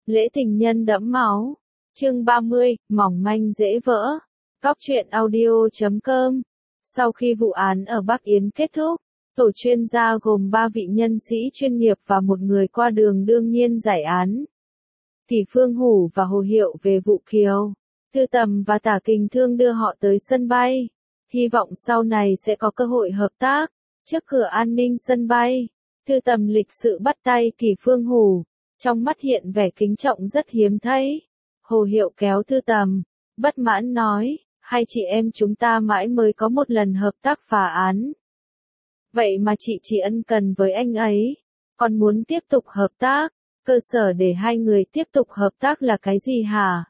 Lễ tình nhân đẫm máu. Chương 30, mỏng manh dễ vỡ. Góc truyện audio.com. Sau khi vụ án ở Bắc Yến kết thúc, tổ chuyên gia gồm 3 vị nhân sĩ chuyên nghiệp và một người qua đường đương nhiên giải án. Kỷ Phương Hủ và Hồ Hiệu về vụ Kiều. Thư Tầm và Tả Kình Thương đưa họ tới sân bay. Hy vọng sau này sẽ có cơ hội hợp tác. Trước cửa an ninh sân bay, Thư Tầm lịch sự bắt tay Kỷ Phương Hủ. Trong mắt hiện vẻ kính trọng rất hiếm thấy. Hồ Hiệu kéo Thư Tầm, bất mãn nói, hai chị em chúng ta mãi mới có một lần hợp tác phá án. Vậy mà chị chỉ ân cần với anh ấy, còn muốn tiếp tục hợp tác, cơ sở để hai người tiếp tục hợp tác là cái gì hả?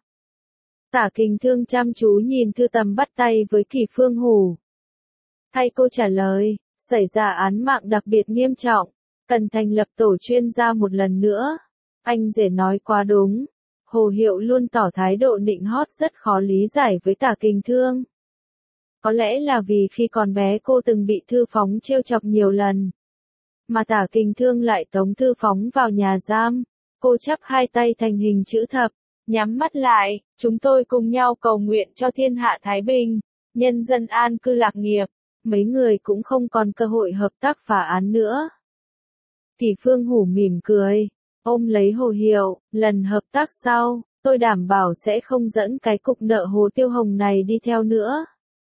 Tả Kình Thương chăm chú nhìn Thư Tầm bắt tay với Kỷ Phương Hủ. Thay cô trả lời, xảy ra án mạng đặc biệt nghiêm trọng, cần thành lập tổ chuyên gia một lần nữa. Anh rể nói quá đúng. Hồ Hiệu luôn tỏ thái độ nịnh hót rất khó lý giải với Tả Kình Thương. Có lẽ là vì khi còn bé cô từng bị Thư Phóng trêu chọc nhiều lần. Mà Tả Kình Thương lại tống Thư Phóng vào nhà giam. Cô chắp hai tay thành hình chữ thập, nhắm mắt lại, chúng tôi cùng nhau cầu nguyện cho thiên hạ thái bình, nhân dân an cư lạc nghiệp. Mấy người cũng không còn cơ hội hợp tác phá án nữa. Kỷ Phương Hủ mỉm cười, ôm lấy Hồ Hiệu, lần hợp tác sau, tôi đảm bảo sẽ không dẫn cái cục nợ Hồ Tiêu Hồng này đi theo nữa.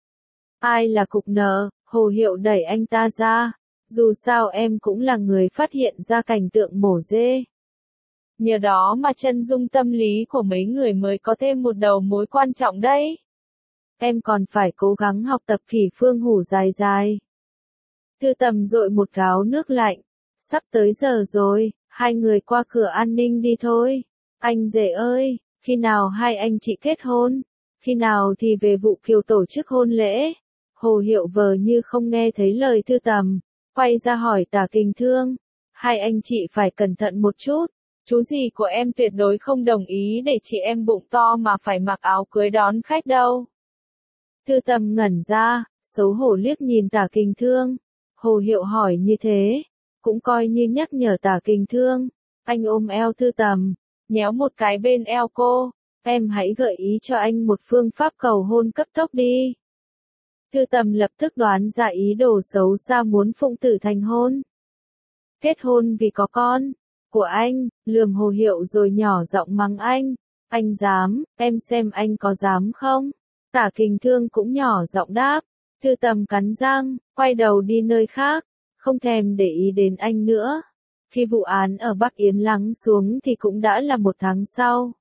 Ai là cục nợ? Hồ Hiệu đẩy anh ta ra, dù sao em cũng là người phát hiện ra cảnh tượng mổ dê. Nhờ đó mà chân dung tâm lý của mấy người mới có thêm một đầu mối quan trọng đấy. Em còn phải cố gắng học tập. Kỷ Phương Hủ dài dài. Thư Tầm dội một gáo nước lạnh. Sắp tới giờ rồi, hai người qua cửa an ninh đi thôi. Anh rể ơi, khi nào hai anh chị kết hôn? Khi nào thì về vụ Kiều tổ chức hôn lễ? Hồ Hiệu vờ như không nghe thấy lời Thư Tầm, quay ra hỏi Tả Kình Thương. Hai anh chị phải cẩn thận một chút. Chú rể của em tuyệt đối không đồng ý để chị em bụng to mà phải mặc áo cưới đón khách đâu. Thư Tầm ngẩn ra, xấu hổ liếc nhìn Tả Kình Thương. Hồ Hiệu hỏi như thế, cũng coi như nhắc nhở Tả Kình Thương. Anh ôm eo Thư Tầm, nhéo một cái bên eo cô. Em hãy gợi ý cho anh một phương pháp cầu hôn cấp tốc đi. Thư Tầm lập tức đoán ra ý đồ xấu xa muốn phụng tử thành hôn. Kết hôn vì có con của anh, lườm Hồ Hiệu rồi nhỏ giọng mắng anh. Anh dám, em xem anh có dám không? Tả Kình Thương cũng nhỏ giọng đáp. Thư Tầm cắn răng, quay đầu đi nơi khác, không thèm để ý đến anh nữa. Khi vụ án ở Bắc Yến lắng xuống thì cũng đã là một tháng sau.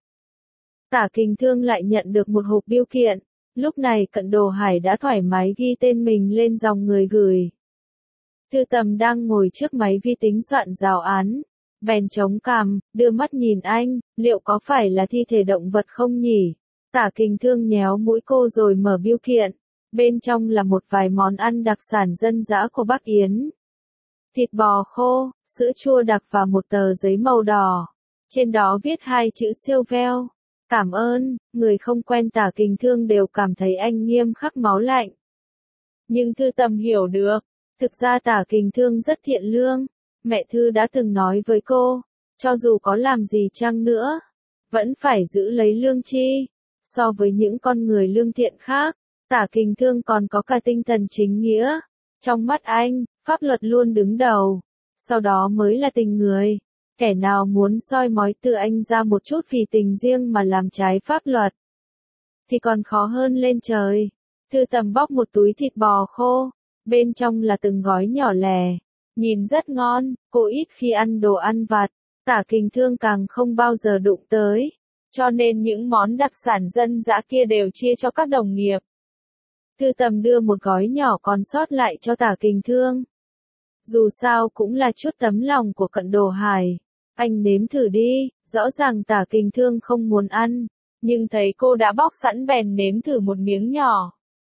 Tả Kình Thương lại nhận được một hộp bưu kiện. Lúc này Cận Đồ Hải đã thoải mái ghi tên mình lên dòng người gửi. Thư Tầm đang ngồi trước máy vi tính soạn giáo án. Bèn chống cằm, đưa mắt nhìn anh, liệu có phải là thi thể động vật không nhỉ? Tả Kình Thương nhéo mũi cô rồi mở bưu kiện. Bên trong là một vài món ăn đặc sản dân dã của Bắc Yến. Thịt bò khô, sữa chua đặc và một tờ giấy màu đỏ. Trên đó viết hai chữ siêu veo. Cảm ơn. Người không quen Tả Kình Thương đều cảm thấy anh nghiêm khắc máu lạnh. Nhưng Thư Tầm hiểu được. Thực ra Tả Kình Thương rất thiện lương. Mẹ Thư đã từng nói với cô, cho dù có làm gì chăng nữa, vẫn phải giữ lấy lương tri. So với những con người lương thiện khác, Tả Kình Thương còn có cả tinh thần chính nghĩa. Trong mắt anh, pháp luật luôn đứng đầu, sau đó mới là tình người. Kẻ nào muốn soi mói từ anh ra một chút vì tình riêng mà làm trái pháp luật, thì còn khó hơn lên trời. Thư Tầm bóc một túi thịt bò khô, bên trong là từng gói nhỏ lẻ. Nhìn rất ngon, cô ít khi ăn đồ ăn vặt, Tả Kình Thương càng không bao giờ đụng tới. Cho nên những món đặc sản dân dã kia đều chia cho các đồng nghiệp. Thư Tầm đưa một gói nhỏ còn sót lại cho Tả Kình Thương. Dù sao cũng là chút tấm lòng của Cận Đồ Hải. Anh nếm thử đi, rõ ràng Tả Kình Thương không muốn ăn, nhưng thấy cô đã bóc sẵn bèn nếm thử một miếng nhỏ.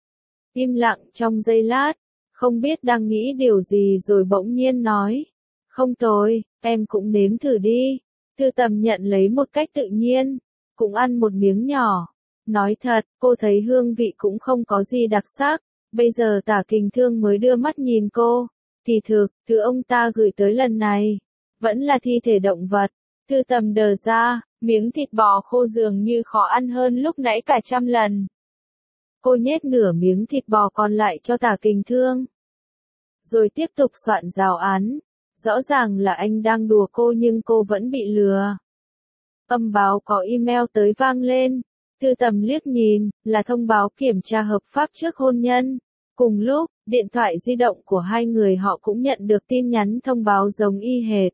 Im lặng trong giây lát, không biết đang nghĩ điều gì rồi bỗng nhiên nói. Không tồi, em cũng nếm thử đi. Thư Tầm nhận lấy một cách tự nhiên, cũng ăn một miếng nhỏ. Nói thật, cô thấy hương vị cũng không có gì đặc sắc. Bây giờ Tả Kình Thương mới đưa mắt nhìn cô. Thì thực, thứ ông ta gửi tới lần này, vẫn là thi thể động vật. Thư Tầm đờ ra, miếng thịt bò khô dường như khó ăn hơn lúc nãy cả trăm lần. Cô nhét nửa miếng thịt bò còn lại cho Tả Kình Thương. Rồi tiếp tục soạn giáo án. Rõ ràng là anh đang đùa cô nhưng cô vẫn bị lừa. Âm báo có email tới vang lên. Thư Tầm liếc nhìn, là thông báo kiểm tra hợp pháp trước hôn nhân. Cùng lúc, điện thoại di động của hai người họ cũng nhận được tin nhắn thông báo giống y hệt.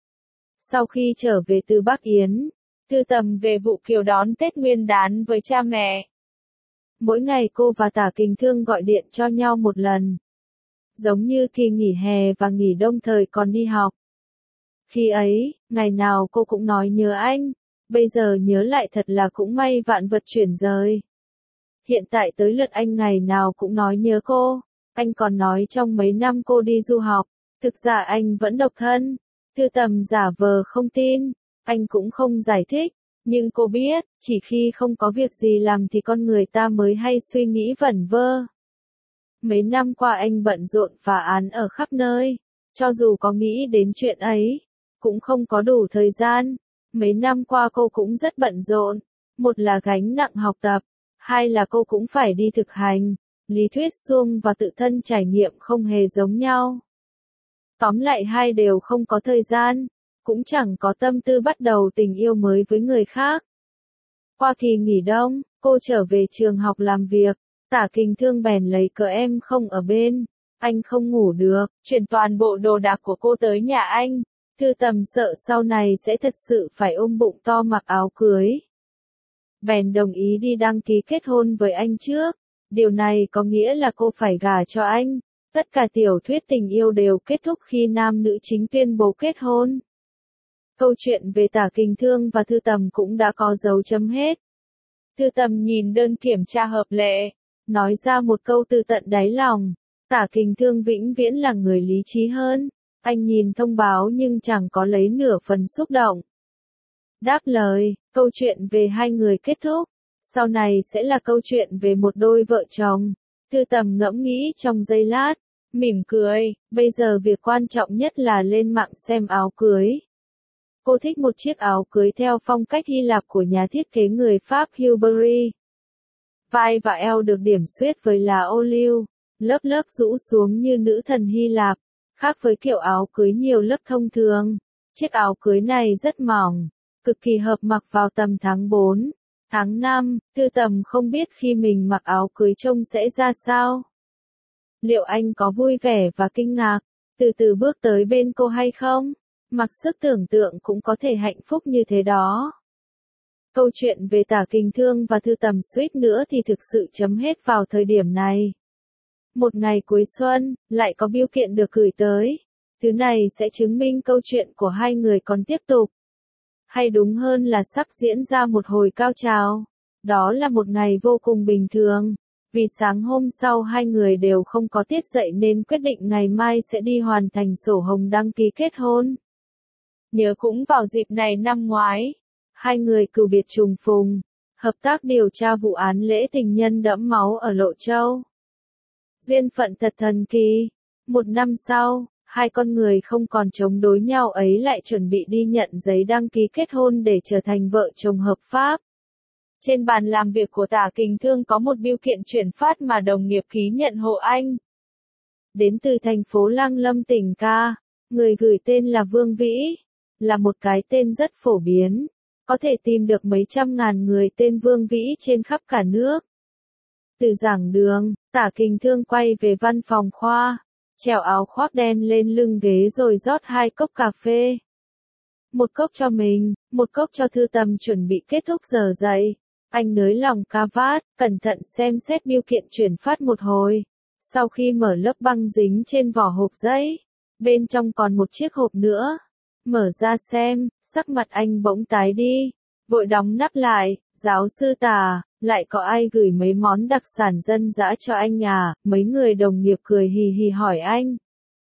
Sau khi trở về từ Bắc Yến, Thư Tầm về Vụ Kiều đón Tết Nguyên đán với cha mẹ. Mỗi ngày cô và Tả Kình Thương gọi điện cho nhau một lần. Giống như kỳ nghỉ hè và nghỉ đông thời còn đi học. Khi ấy, ngày nào cô cũng nói nhớ anh, bây giờ nhớ lại thật là cũng may vạn vật chuyển rời. Hiện tại tới lượt anh ngày nào cũng nói nhớ cô, anh còn nói trong mấy năm cô đi du học, thực ra anh vẫn độc thân. Thư Tầm giả vờ không tin, anh cũng không giải thích, nhưng cô biết, chỉ khi không có việc gì làm thì con người ta mới hay suy nghĩ vẩn vơ. Mấy năm qua anh bận rộn phá án ở khắp nơi, cho dù có nghĩ đến chuyện ấy, cũng không có đủ thời gian. Mấy năm qua cô cũng rất bận rộn, một là gánh nặng học tập, hai là cô cũng phải đi thực hành, lý thuyết suông và tự thân trải nghiệm không hề giống nhau. Tóm lại hai đều không có thời gian, cũng chẳng có tâm tư bắt đầu tình yêu mới với người khác. Qua kỳ nghỉ đông, cô trở về trường học làm việc, Tả Kình Thương bèn lấy cớ em không ở bên, anh không ngủ được, chuyển toàn bộ đồ đạc của cô tới nhà anh. Thư Tầm sợ sau này sẽ thật sự phải ôm bụng to mặc áo cưới. Bèn đồng ý đi đăng ký kết hôn với anh trước, điều này có nghĩa là cô phải gả cho anh. Tất cả tiểu thuyết tình yêu đều kết thúc khi nam nữ chính tuyên bố kết hôn. Câu chuyện về Tả Kình Thương và Thư Tầm cũng đã có dấu chấm hết. Thư Tầm nhìn đơn kiểm tra hợp lệ, nói ra một câu từ tận đáy lòng. Tả Kình Thương vĩnh viễn là người lý trí hơn. Anh nhìn thông báo nhưng chẳng có lấy nửa phần xúc động. Đáp lời, câu chuyện về hai người kết thúc. Sau này sẽ là câu chuyện về một đôi vợ chồng. Thư Tầm ngẫm nghĩ trong giây lát, mỉm cười, bây giờ việc quan trọng nhất là lên mạng xem áo cưới. Cô thích một chiếc áo cưới theo phong cách Hy Lạp của nhà thiết kế người Pháp Hilbery. Vai và eo được điểm xuyết với lá ô liu, lớp lớp rũ xuống như nữ thần Hy Lạp, khác với kiểu áo cưới nhiều lớp thông thường. Chiếc áo cưới này rất mỏng, cực kỳ hợp mặc vào tầm tháng 4, tháng 5, Thư Tầm không biết khi mình mặc áo cưới trông sẽ ra sao. Liệu anh có vui vẻ và kinh ngạc, từ từ bước tới bên cô hay không? Mặc sức tưởng tượng cũng có thể hạnh phúc như thế đó. Câu chuyện về Tả Kình Thương và Thư Tầm suýt nữa thì thực sự chấm hết vào thời điểm này. Một ngày cuối xuân, lại có bưu kiện được gửi tới. Thứ này sẽ chứng minh câu chuyện của hai người còn tiếp tục. Hay đúng hơn là sắp diễn ra một hồi cao trào. Đó là một ngày vô cùng bình thường. Vì sáng hôm sau hai người đều không có tiết dậy nên quyết định ngày mai sẽ đi hoàn thành sổ hồng đăng ký kết hôn. Nhớ cũng vào dịp này năm ngoái, hai người cừu biệt trùng phùng, hợp tác điều tra vụ án lễ tình nhân đẫm máu ở Lộ Châu. Duyên phận thật thần kỳ. Một năm sau, hai con người không còn chống đối nhau ấy lại chuẩn bị đi nhận giấy đăng ký kết hôn để trở thành vợ chồng hợp pháp. Trên bàn làm việc của Tả Kình Thương có một bưu kiện chuyển phát mà đồng nghiệp ký nhận hộ anh. Đến từ thành phố Lang Lâm tỉnh Ca, người gửi tên là Vương Vĩ, là một cái tên rất phổ biến, có thể tìm được mấy trăm ngàn người tên Vương Vĩ trên khắp cả nước. Từ giảng đường, Tả Kình Thương quay về văn phòng khoa, trèo áo khoác đen lên lưng ghế rồi rót 2 cốc cà phê. Một cốc cho mình, một cốc cho Thư Tầm chuẩn bị kết thúc giờ dậy. Anh nới lỏng cà vạt, cẩn thận xem xét bưu kiện chuyển phát một hồi. Sau khi mở lớp băng dính trên vỏ hộp giấy, bên trong còn một chiếc hộp nữa. Mở ra xem, sắc mặt anh bỗng tái đi, vội đóng nắp lại. Giáo sư Tả, lại có ai gửi mấy món đặc sản dân dã cho anh à? Mấy người đồng nghiệp cười hì hì hỏi anh.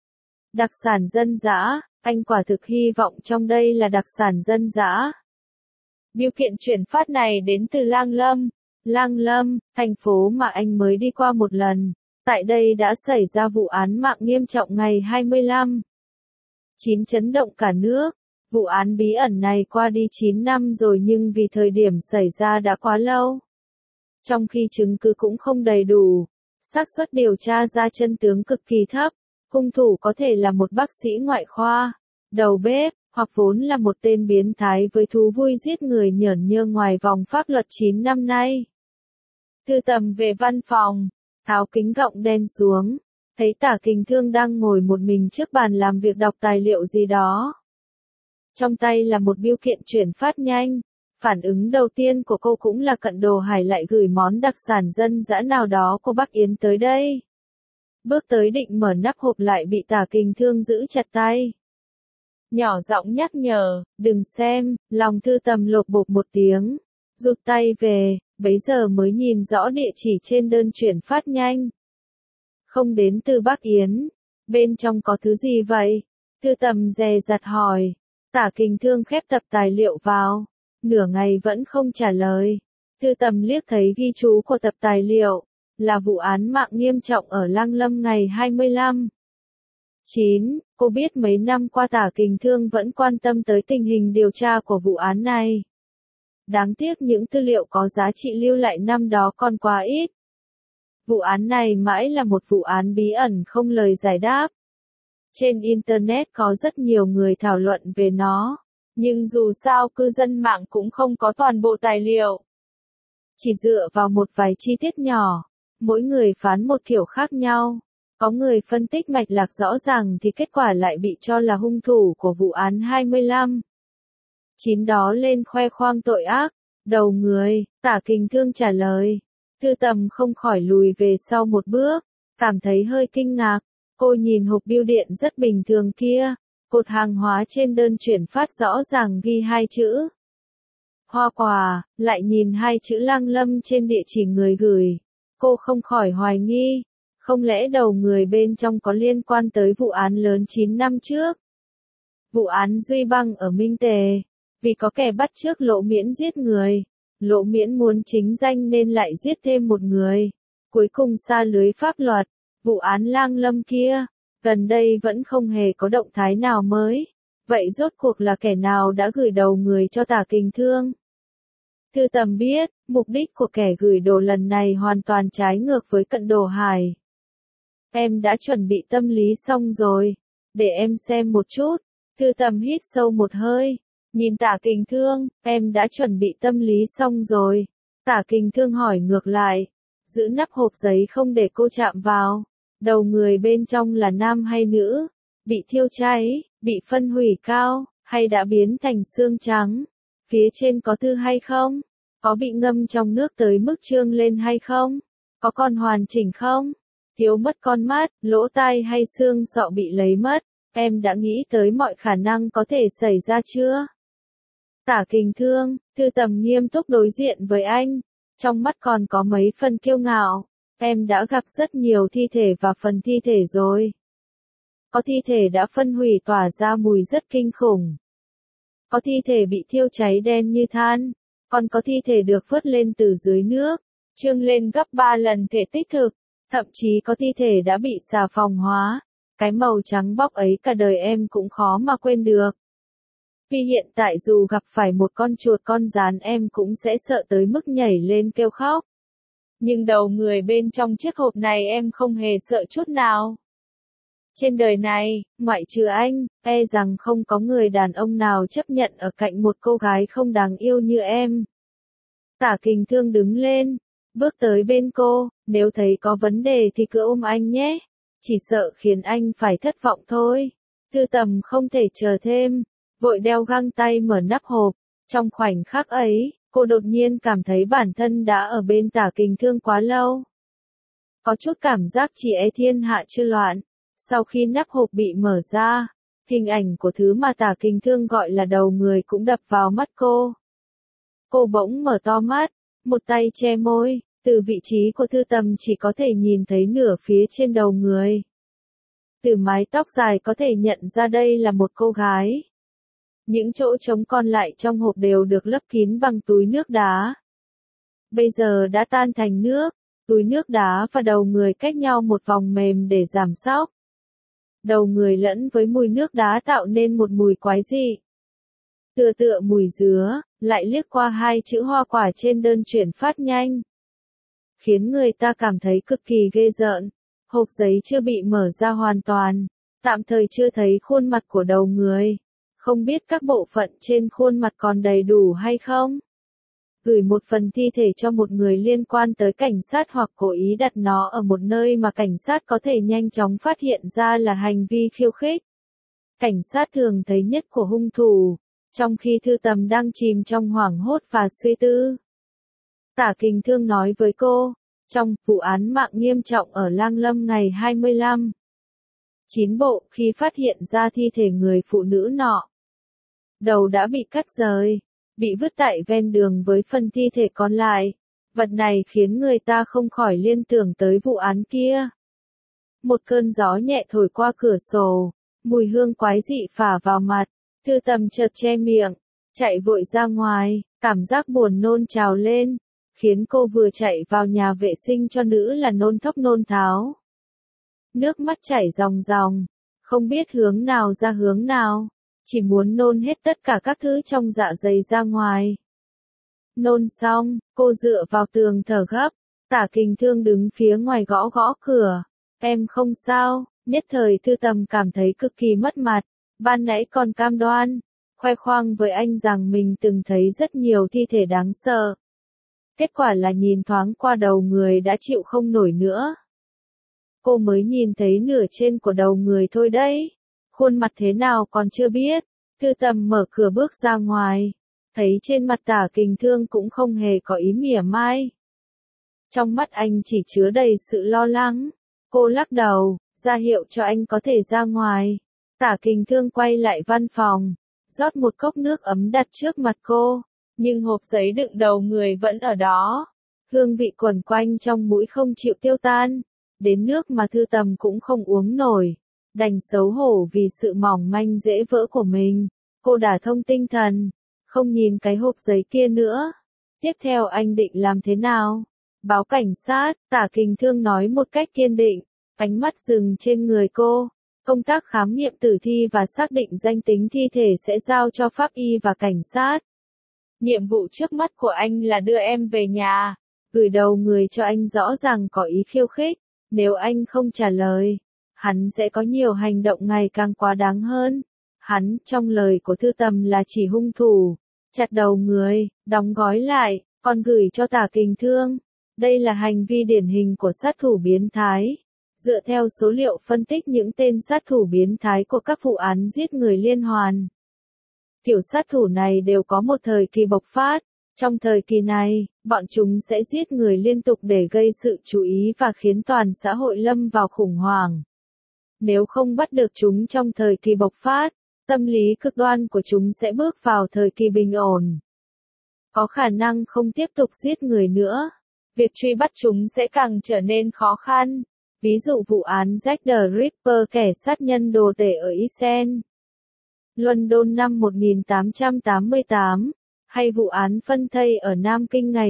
Đặc sản dân dã, anh quả thực hy vọng trong đây là đặc sản dân dã. Bưu kiện chuyển phát này đến từ Lang Lâm. Lang Lâm, thành phố mà anh mới đi qua một lần. Tại đây đã xảy ra vụ án mạng nghiêm trọng ngày 25/9 chấn động cả nước. Vụ án bí ẩn này qua đi 9 năm rồi nhưng vì thời điểm xảy ra đã quá lâu. Trong khi chứng cứ cũng không đầy đủ, xác suất điều tra ra chân tướng cực kỳ thấp, hung thủ có thể là một bác sĩ ngoại khoa, đầu bếp, hoặc vốn là một tên biến thái với thú vui giết người nhởn nhơ ngoài vòng pháp luật 9 năm nay. Thư Tầm về văn phòng, tháo kính gọng đen xuống, thấy Tả Kình Thương đang ngồi một mình trước bàn làm việc đọc tài liệu gì đó. Trong tay là một bưu kiện chuyển phát nhanh, phản ứng đầu tiên của cô cũng là Cận Đồ Hải lại gửi món đặc sản dân dã nào đó của Bắc Yến tới đây. Bước tới định mở nắp hộp lại bị Tả Kình Thương giữ chặt tay. Nhỏ giọng nhắc nhở, đừng xem, lòng Thư Tầm lột bột một tiếng, rụt tay về, bấy giờ mới nhìn rõ địa chỉ trên đơn chuyển phát nhanh. Không đến từ Bắc Yến, bên trong có thứ gì vậy? Thư Tầm dè dặt hỏi. Tả Kình Thương khép tập tài liệu vào, nửa ngày vẫn không trả lời. Thư Tầm liếc thấy ghi chú của tập tài liệu, là vụ án mạng nghiêm trọng ở Lăng Lâm ngày 25/9, cô biết mấy năm qua Tả Kình Thương vẫn quan tâm tới tình hình điều tra của vụ án này. Đáng tiếc những tư liệu có giá trị lưu lại năm đó còn quá ít. Vụ án này mãi là một vụ án bí ẩn không lời giải đáp. Trên Internet có rất nhiều người thảo luận về nó, nhưng dù sao cư dân mạng cũng không có toàn bộ tài liệu. Chỉ dựa vào một vài chi tiết nhỏ, mỗi người phán một kiểu khác nhau. Có người phân tích mạch lạc rõ ràng thì kết quả lại bị cho là hung thủ của vụ án 25/9 đó lên khoe khoang tội ác. Đầu người, Tả Kình Thương trả lời. Thư Tầm không khỏi lùi về sau một bước, cảm thấy hơi kinh ngạc. Cô nhìn hộp bưu điện rất bình thường kia, cột hàng hóa trên đơn chuyển phát rõ ràng ghi hai chữ hoa quả, lại nhìn hai chữ Lăng Lâm trên địa chỉ người gửi. Cô không khỏi hoài nghi, không lẽ đầu người bên trong có liên quan tới vụ án lớn 9 năm trước? Vụ án Duy Băng ở Minh Tề, vì có kẻ bắt chước Lỗ Miễn giết người, Lỗ Miễn muốn chính danh nên lại giết thêm một người, cuối cùng sa lưới pháp luật. Vụ án Lăng Lâm kia, gần đây vẫn không hề có động thái nào mới. Vậy rốt cuộc là kẻ nào đã gửi đầu người cho Tả Kình Thương? Thư Tầm biết, mục đích của kẻ gửi đồ lần này hoàn toàn trái ngược với Cận Đồ Hải. Em đã chuẩn bị tâm lý xong rồi, để em xem một chút. Thư Tầm hít sâu một hơi, nhìn Tả Kình Thương, em đã chuẩn bị tâm lý xong rồi. Tả Kình Thương hỏi ngược lại, giữ nắp hộp giấy không để cô chạm vào. Đầu người bên trong là nam hay nữ? Bị thiêu cháy, bị phân hủy cao, hay đã biến thành xương trắng? Phía trên có thư hay không? Có bị ngâm trong nước tới mức trương lên hay không? Có còn hoàn chỉnh không? Thiếu mất con mắt, lỗ tai hay xương sọ bị lấy mất? Em đã nghĩ tới mọi khả năng có thể xảy ra chưa? Tả Kình Thương, Thư Tầm nghiêm túc đối diện với anh, trong mắt còn có mấy phần kiêu ngạo. Em đã gặp rất nhiều thi thể và phần thi thể rồi. Có thi thể đã phân hủy tỏa ra mùi rất kinh khủng. Có thi thể bị thiêu cháy đen như than. Còn có thi thể được vớt lên từ dưới nước, trương lên gấp 3 lần thể tích thực. Thậm chí có thi thể đã bị xà phòng hóa. Cái màu trắng bóc ấy cả đời em cũng khó mà quên được. Vì hiện tại dù gặp phải một con chuột con gián em cũng sẽ sợ tới mức nhảy lên kêu khóc. Nhưng đầu người bên trong chiếc hộp này em không hề sợ chút nào. Trên đời này, ngoại trừ anh, e rằng không có người đàn ông nào chấp nhận ở cạnh một cô gái không đáng yêu như em. Tả Kình Thương đứng lên, bước tới bên cô, nếu thấy có vấn đề thì cứ ôm anh nhé. Chỉ sợ khiến anh phải thất vọng thôi. Thư Tầm không thể chờ thêm, vội đeo găng tay mở nắp hộp. Trong khoảnh khắc ấy, cô đột nhiên cảm thấy bản thân đã ở bên Tả Kình Thương quá lâu. Có chút cảm giác chỉ e thiên hạ chưa loạn. Sau khi nắp hộp bị mở ra, hình ảnh của thứ mà Tả Kình Thương gọi là đầu người cũng đập vào mắt cô. Cô bỗng mở to mắt, một tay che môi, từ vị trí của Thư Tầm chỉ có thể nhìn thấy nửa phía trên đầu người. Từ mái tóc dài có thể nhận ra đây là một cô gái. Những chỗ trống còn lại trong hộp đều được lấp kín bằng túi nước đá. Bây giờ đã tan thành nước, túi nước đá và đầu người cách nhau một vòng mềm để giảm xóc. Đầu người lẫn với mùi nước đá tạo nên một mùi quái dị. tựa tựa mùi dứa, lại liếc qua hai chữ hoa quả trên đơn chuyển phát nhanh. Khiến người ta cảm thấy cực kỳ ghê rợn. Hộp giấy chưa bị mở ra hoàn toàn, tạm thời chưa thấy khuôn mặt của đầu người. Không biết các bộ phận trên khuôn mặt còn đầy đủ hay không? Gửi một phần thi thể cho một người liên quan tới cảnh sát hoặc cố ý đặt nó ở một nơi mà cảnh sát có thể nhanh chóng phát hiện ra là hành vi khiêu khích. Cảnh sát thường thấy nhất của hung thủ, trong khi Thư Tầm đang chìm trong hoảng hốt và suy tư. Tả Kình Thương nói với cô, trong vụ án mạng nghiêm trọng ở Lang Lâm ngày 25/9 khi phát hiện ra thi thể người phụ nữ nọ. Đầu đã bị cắt rời, bị vứt tại ven đường với phần thi thể còn lại. Vật này khiến người ta không khỏi liên tưởng tới vụ án kia. Một cơn gió nhẹ thổi qua cửa sổ, mùi hương quái dị phả vào mặt. Thư Tầm chợt che miệng, chạy vội ra ngoài, cảm giác buồn nôn trào lên, khiến cô vừa chạy vào nhà vệ sinh cho nữ là nôn thốc nôn tháo. Nước mắt chảy ròng ròng, không biết hướng nào ra hướng nào, chỉ muốn nôn hết tất cả các thứ trong dạ dày ra ngoài. Nôn xong, cô dựa vào tường thở gấp, Tả Kình Thương đứng phía ngoài gõ gõ cửa. Em không sao, nhất thời Thư Tầm cảm thấy cực kỳ mất mặt, ban nãy còn cam đoan, khoe khoang với anh rằng mình từng thấy rất nhiều thi thể đáng sợ. Kết quả là nhìn thoáng qua đầu người đã chịu không nổi nữa. Cô mới nhìn thấy nửa trên của đầu người thôi đấy. Khuôn mặt thế nào còn chưa biết. Thư Tầm mở cửa bước ra ngoài. Thấy trên mặt Tả Kình Thương cũng không hề có ý mỉa mai. Trong mắt anh chỉ chứa đầy sự lo lắng. Cô lắc đầu, ra hiệu cho anh có thể ra ngoài. Tả Kình Thương quay lại văn phòng, rót một cốc nước ấm đặt trước mặt cô. Nhưng hộp giấy đựng đầu người vẫn ở đó. Hương vị quẩn quanh trong mũi không chịu tiêu tan. Đến nước mà Thư Tầm cũng không uống nổi. Đành xấu hổ vì sự mỏng manh dễ vỡ của mình. Cô đả thông tinh thần, không nhìn cái hộp giấy kia nữa. Tiếp theo anh định làm thế nào? Báo cảnh sát, Tả Kình Thương nói một cách kiên định. Ánh mắt dừng trên người cô. Công tác khám nghiệm tử thi và xác định danh tính thi thể sẽ giao cho pháp y và cảnh sát. Nhiệm vụ trước mắt của anh là đưa em về nhà. Gửi đầu người cho anh rõ ràng có ý khiêu khích. Nếu anh không trả lời, hắn sẽ có nhiều hành động ngày càng quá đáng hơn. Hắn, trong lời của Thư Tầm là chỉ hung thủ. Chặt đầu người, đóng gói lại, còn gửi cho Tả Kình Thương. Đây là hành vi điển hình của sát thủ biến thái. Dựa theo số liệu phân tích những tên sát thủ biến thái của các vụ án giết người liên hoàn. Kiểu sát thủ này đều có một thời kỳ bộc phát. Trong thời kỳ này, bọn chúng sẽ giết người liên tục để gây sự chú ý và khiến toàn xã hội lâm vào khủng hoảng. Nếu không bắt được chúng trong thời kỳ bộc phát, tâm lý cực đoan của chúng sẽ bước vào thời kỳ bình ổn. Có khả năng không tiếp tục giết người nữa. Việc truy bắt chúng sẽ càng trở nên khó khăn. Ví dụ vụ án Jack the Ripper, kẻ sát nhân đồ tể ở East London năm 1888, hay vụ án phân thây ở Nam Kinh ngày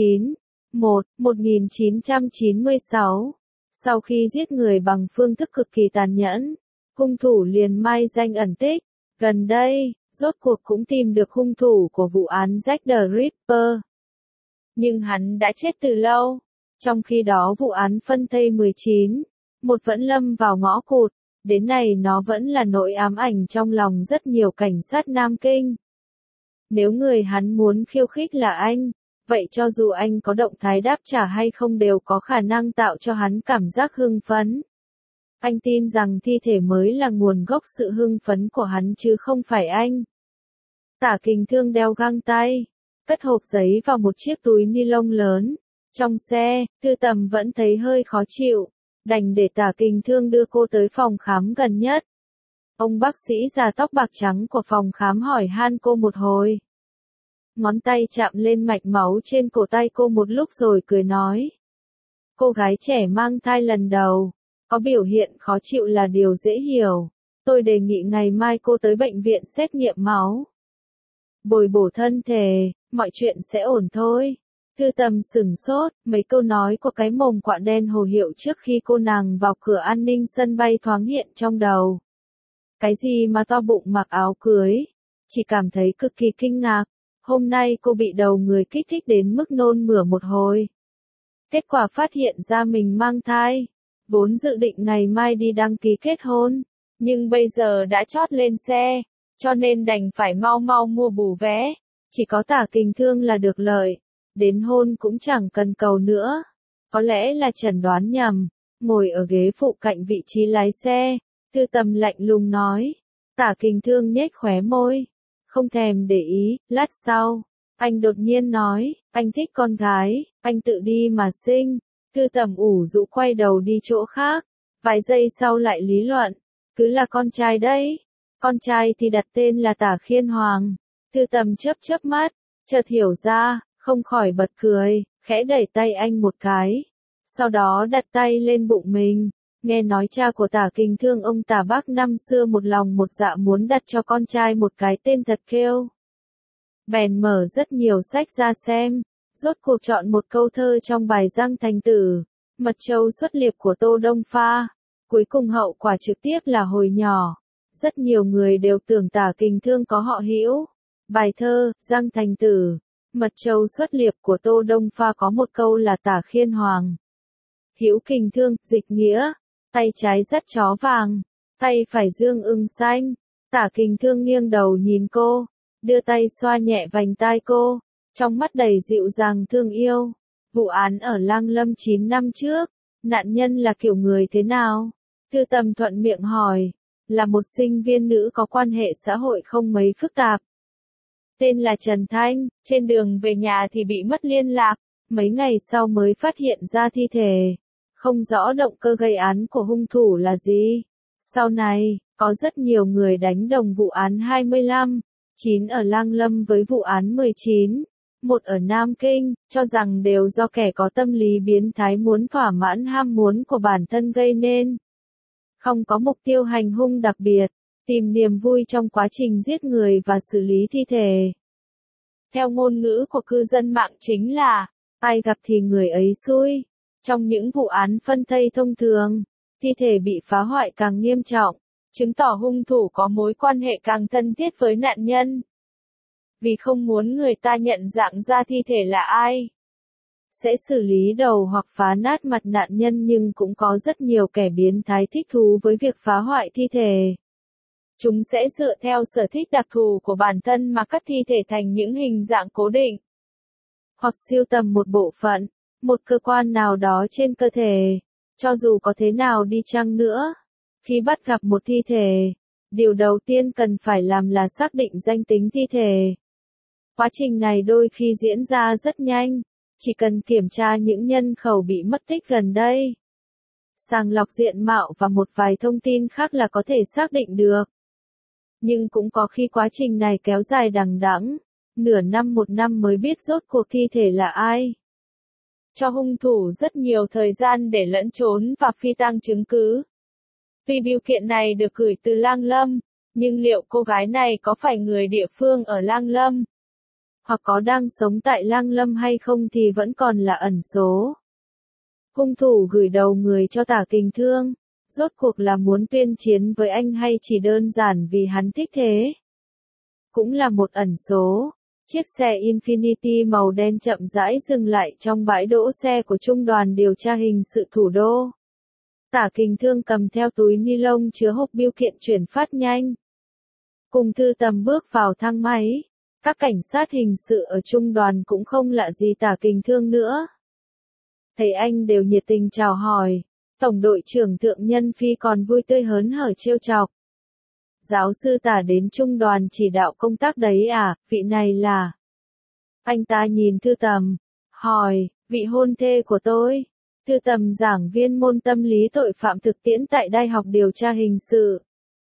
19/1/1996. Sau khi giết người bằng phương thức cực kỳ tàn nhẫn, hung thủ liền mai danh ẩn tích. Gần đây, rốt cuộc cũng tìm được hung thủ của vụ án Jack the Ripper. Nhưng hắn đã chết từ lâu. Trong khi đó vụ án phân thây 19/1 vẫn lâm vào ngõ cụt. Đến nay nó vẫn là nỗi ám ảnh trong lòng rất nhiều cảnh sát Nam Kinh. Nếu người hắn muốn khiêu khích là anh, vậy cho dù anh có động thái đáp trả hay không đều có khả năng tạo cho hắn cảm giác hưng phấn. Anh tin rằng thi thể mới là nguồn gốc sự hưng phấn của hắn chứ không phải anh. Tả Kình Thương đeo găng tay, cất hộp giấy vào một chiếc túi ni lông lớn. Trong xe, Thư Tầm vẫn thấy hơi khó chịu, đành để Tả Kình Thương đưa cô tới phòng khám gần nhất. Ông bác sĩ già tóc bạc trắng của phòng khám hỏi han cô một hồi. Ngón tay chạm lên mạch máu trên cổ tay cô một lúc rồi cười nói. Cô gái trẻ mang thai lần đầu, có biểu hiện khó chịu là điều dễ hiểu. Tôi đề nghị ngày mai cô tới bệnh viện xét nghiệm máu. Bồi bổ thân thể, mọi chuyện sẽ ổn thôi. Thư Tầm sửng sốt, mấy câu nói của cái mồm quạ đen hồ hiệu trước khi cô nàng vào cửa an ninh sân bay thoáng hiện trong đầu. Cái gì mà to bụng mặc áo cưới? chỉ cảm thấy cực kỳ kinh ngạc. Hôm nay cô bị đầu người kích thích đến mức nôn mửa một hồi. Kết quả phát hiện ra mình mang thai. Vốn dự định ngày mai đi đăng ký kết hôn, nhưng bây giờ đã chót lên xe, cho nên đành phải mau mau mua bù vé. Chỉ có Tả Kình Thương là được lợi, đến hôn cũng chẳng cần cầu nữa. Có lẽ là chẩn đoán nhầm, ngồi ở ghế phụ cạnh vị trí lái xe, Tư Tầm lạnh lùng nói. Tả Kình Thương nhếch khóe môi, không thèm để ý. Lát sau, anh đột nhiên nói, anh thích con gái, anh tự đi mà sinh. Tư Tầm ủ rũ quay đầu đi chỗ khác, vài giây sau lại lý luận, cứ là con trai đấy. Con trai thì đặt tên là Tả Khiên Hoàng. Tư Tầm chớp chớp mắt, chợt hiểu ra, không khỏi bật cười, khẽ đẩy tay anh một cái. Sau đó đặt tay lên bụng mình, nghe nói cha của Tả Kình Thương ông Tả Bác năm xưa một lòng một dạ muốn đặt cho con trai một cái tên thật kêu. Bèn mở rất nhiều sách ra xem, rốt cuộc chọn một câu thơ trong bài Giang Thành Tử, Mật Châu Xuất Liệp của Tô Đông Pha. Cuối cùng hậu quả trực tiếp là hồi nhỏ, rất nhiều người đều tưởng Tả Kình Thương có họ Hữu. Bài thơ, Giang Thành Tử, Mật Châu Xuất Liệp của Tô Đông Pha có một câu là Tả Khiên Hoàng. Hữu Kình Thương, dịch nghĩa, tay trái dắt chó vàng, tay phải dương ưng xanh. Tả Kình Thương nghiêng đầu nhìn cô, đưa tay xoa nhẹ vành tai cô, trong mắt đầy dịu dàng thương yêu. Vụ án ở Lang Lâm 9 năm trước, nạn nhân là kiểu người thế nào? Tư Tầm thuận miệng hỏi, là một sinh viên nữ có quan hệ xã hội không mấy phức tạp. Tên là Trần Thanh, trên đường về nhà thì bị mất liên lạc, mấy ngày sau mới phát hiện ra thi thể. Không rõ động cơ gây án của hung thủ là gì. Sau này, có rất nhiều người đánh đồng vụ án 25/9 ở Lang Lâm với vụ án 19/1 ở Nam Kinh, cho rằng đều do kẻ có tâm lý biến thái muốn thỏa mãn ham muốn của bản thân gây nên. Không có mục tiêu hành hung đặc biệt, tìm niềm vui trong quá trình giết người và xử lý thi thể. Theo ngôn ngữ của cư dân mạng chính là, ai gặp thì người ấy xui. Trong những vụ án phân thây thông thường, thi thể bị phá hoại càng nghiêm trọng, chứng tỏ hung thủ có mối quan hệ càng thân thiết với nạn nhân. Vì không muốn người ta nhận dạng ra thi thể là ai, sẽ xử lý đầu hoặc phá nát mặt nạn nhân, nhưng cũng có rất nhiều kẻ biến thái thích thú với việc phá hoại thi thể. Chúng sẽ dựa theo sở thích đặc thù của bản thân mà cắt thi thể thành những hình dạng cố định, hoặc sưu tầm một bộ phận, một cơ quan nào đó trên cơ thể. Cho dù có thế nào đi chăng nữa, khi bắt gặp một thi thể, điều đầu tiên cần phải làm là xác định danh tính thi thể. Quá trình này đôi khi diễn ra rất nhanh, chỉ cần kiểm tra những nhân khẩu bị mất tích gần đây, sàng lọc diện mạo và một vài thông tin khác là có thể xác định được. Nhưng cũng có khi quá trình này kéo dài đằng đẵng, nửa năm một năm mới biết rốt cuộc thi thể là ai. Cho hung thủ rất nhiều thời gian để lẫn trốn và phi tang chứng cứ. Tuy bưu kiện này được gửi từ Lang Lâm, nhưng liệu cô gái này có phải người địa phương ở Lang Lâm, hoặc có đang sống tại Lang Lâm hay không thì vẫn còn là ẩn số. Hung thủ gửi đầu người cho Tả Kình Thương, rốt cuộc là muốn tuyên chiến với anh hay chỉ đơn giản vì hắn thích thế? Cũng là một ẩn số. Chiếc xe Infiniti màu đen chậm rãi dừng lại trong bãi đỗ xe của Trung đoàn điều tra hình sự thủ đô. Tả Kình Thương cầm theo túi ni lông chứa hộp bưu kiện chuyển phát nhanh. Cùng Tư Tầm bước vào thang máy. Các cảnh sát hình sự ở Trung đoàn cũng không lạ gì Tả Kình Thương nữa. Thấy anh đều nhiệt tình chào hỏi. Tổng đội trưởng Thượng Nhân Phi còn vui tươi hớn hở trêu chọc. Giáo sư Tả đến Trung đoàn chỉ đạo công tác đấy à, vị này là... Anh ta nhìn Tư Tầm, hỏi, vị hôn thê của tôi. Tư Tầm giảng viên môn tâm lý tội phạm thực tiễn tại Đại học Điều tra Hình sự.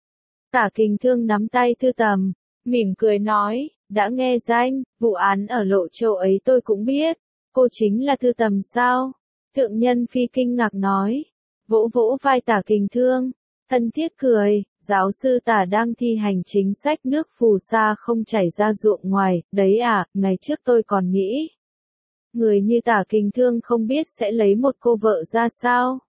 Tả Kình Thương nắm tay Tư Tầm, mỉm cười nói, đã nghe danh, vụ án ở Lộ Châu ấy tôi cũng biết. Cô chính là Tư Tầm sao? Thượng Nhân Phi kinh ngạc nói, vỗ vỗ vai Tả Kình Thương, thân thiết cười, giáo sư Tả đang thi hành chính sách nước phù sa không chảy ra ruộng ngoài, đấy à, ngày trước tôi còn nghĩ. Người như Tả Kình Thương không biết sẽ lấy một cô vợ ra sao.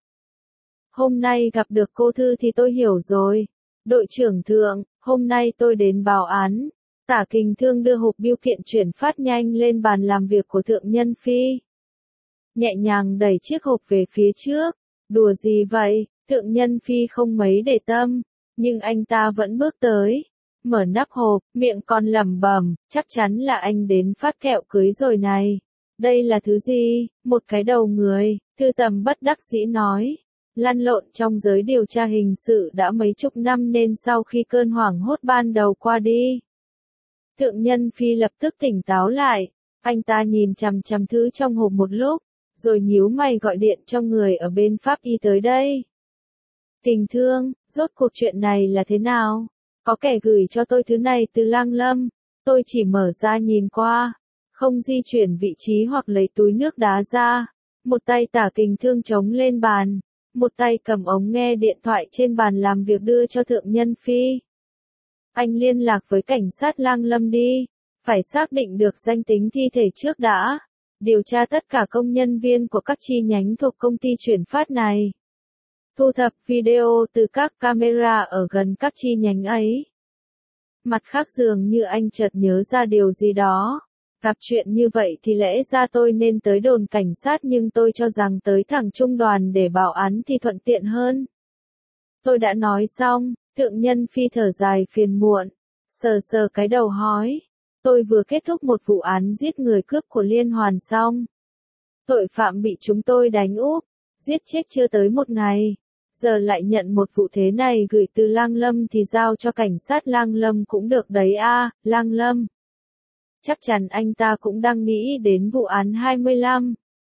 Hôm nay gặp được cô Thư thì tôi hiểu rồi. Đội trưởng Thượng, hôm nay tôi đến báo án. Tả Kình Thương đưa hộp bưu kiện chuyển phát nhanh lên bàn làm việc của Thượng Nhân Phi. Nhẹ nhàng đẩy chiếc hộp về phía trước. Đùa gì vậy? Thượng Nhân Phi không mấy để tâm, nhưng anh ta vẫn bước tới. Mở nắp hộp, miệng còn lẩm bẩm, chắc chắn là anh đến phát kẹo cưới rồi này. Đây là thứ gì? Một cái đầu người, Thư Tầm bất đắc dĩ nói. Lăn lộn trong giới điều tra hình sự đã mấy chục năm nên sau khi cơn hoảng hốt ban đầu qua đi, Thượng Nhân Phi lập tức tỉnh táo lại. Anh ta nhìn chằm chằm thứ trong hộp một lúc, rồi nhíu mày gọi điện cho người ở bên pháp y tới đây. Kình Thương, rốt cuộc chuyện này là thế nào? Có kẻ gửi cho tôi thứ này từ Lang Lâm, tôi chỉ mở ra nhìn qua, không di chuyển vị trí hoặc lấy túi nước đá ra. Một tay Tả Kình Thương chống lên bàn, một tay cầm ống nghe điện thoại trên bàn làm việc đưa cho Thượng Nhân Phi. Anh liên lạc với cảnh sát Lang Lâm đi, phải xác định được danh tính thi thể trước đã. Điều tra tất cả công nhân viên của các chi nhánh thuộc công ty chuyển phát này. Thu thập video từ các camera ở gần các chi nhánh ấy. Mặt khác dường như anh chợt nhớ ra điều gì đó. Gặp chuyện như vậy thì lẽ ra tôi nên tới đồn cảnh sát nhưng tôi cho rằng tới thẳng trung đoàn để báo án thì thuận tiện hơn. Tôi đã nói xong, Thượng Nhân Phi thở dài phiền muộn, sờ sờ cái đầu hói. Tôi vừa kết thúc một vụ án giết người cướp của liên hoàn xong. Tội phạm bị chúng tôi đánh úp, giết chết chưa tới một ngày. Giờ lại nhận một vụ thế này gửi từ Lang Lâm thì giao cho cảnh sát Lang Lâm cũng được đấy a. Lang Lâm. Chắc chắn anh ta cũng đang nghĩ đến vụ án 25.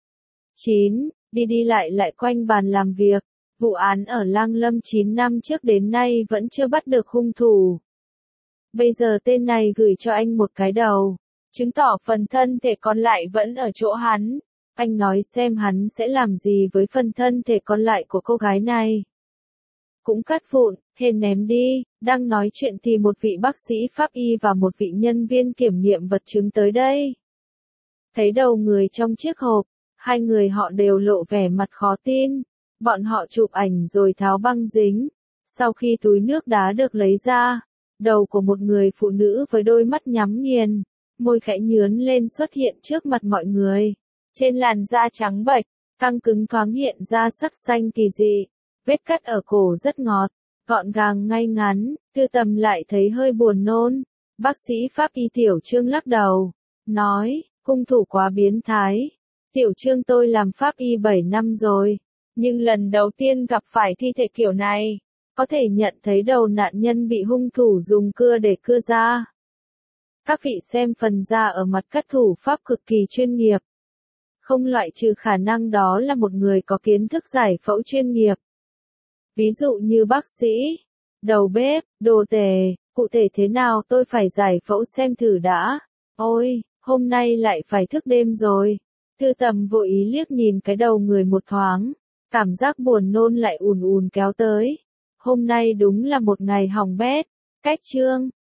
9. Đi đi lại lại quanh bàn làm việc. Vụ án ở Lang Lâm 9 năm trước đến nay vẫn chưa bắt được hung thủ. Bây giờ tên này gửi cho anh một cái đầu, chứng tỏ phần thân thể còn lại vẫn ở chỗ hắn. Anh nói xem hắn sẽ làm gì với phần thân thể còn lại của cô gái này. Cũng cắt vụn, hên ném đi. Đang nói chuyện thì một vị bác sĩ pháp y và một vị nhân viên kiểm nghiệm vật chứng tới đây. Thấy đầu người trong chiếc hộp, hai người họ đều lộ vẻ mặt khó tin. Bọn họ chụp ảnh rồi tháo băng dính. Sau khi túi nước đá được lấy ra, đầu của một người phụ nữ với đôi mắt nhắm nghiền, môi khẽ nhướn lên xuất hiện trước mặt mọi người. Trên làn da trắng bệch, căng cứng thoáng hiện ra sắc xanh kỳ dị. Vết cắt ở cổ rất ngọt, gọn gàng ngay ngắn. Thư Tầm lại thấy hơi buồn nôn. Bác sĩ pháp y Tiểu Trương lắc đầu, nói, hung thủ quá biến thái. Tiểu Trương tôi làm pháp y 7 năm rồi, nhưng lần đầu tiên gặp phải thi thể kiểu này. Có thể nhận thấy đầu nạn nhân bị hung thủ dùng cưa để cưa ra. Các vị xem phần da ở mặt cắt thủ pháp cực kỳ chuyên nghiệp. Không loại trừ khả năng đó là một người có kiến thức giải phẫu chuyên nghiệp. Ví dụ như bác sĩ, đầu bếp, đồ tể, cụ thể thế nào tôi phải giải phẫu xem thử đã. Ôi, hôm nay lại phải thức đêm rồi. Thư Tầm vội ý liếc nhìn cái đầu người một thoáng. Cảm giác buồn nôn lại ùn ùn kéo tới. Hôm nay đúng là một ngày hỏng bét. Cách chương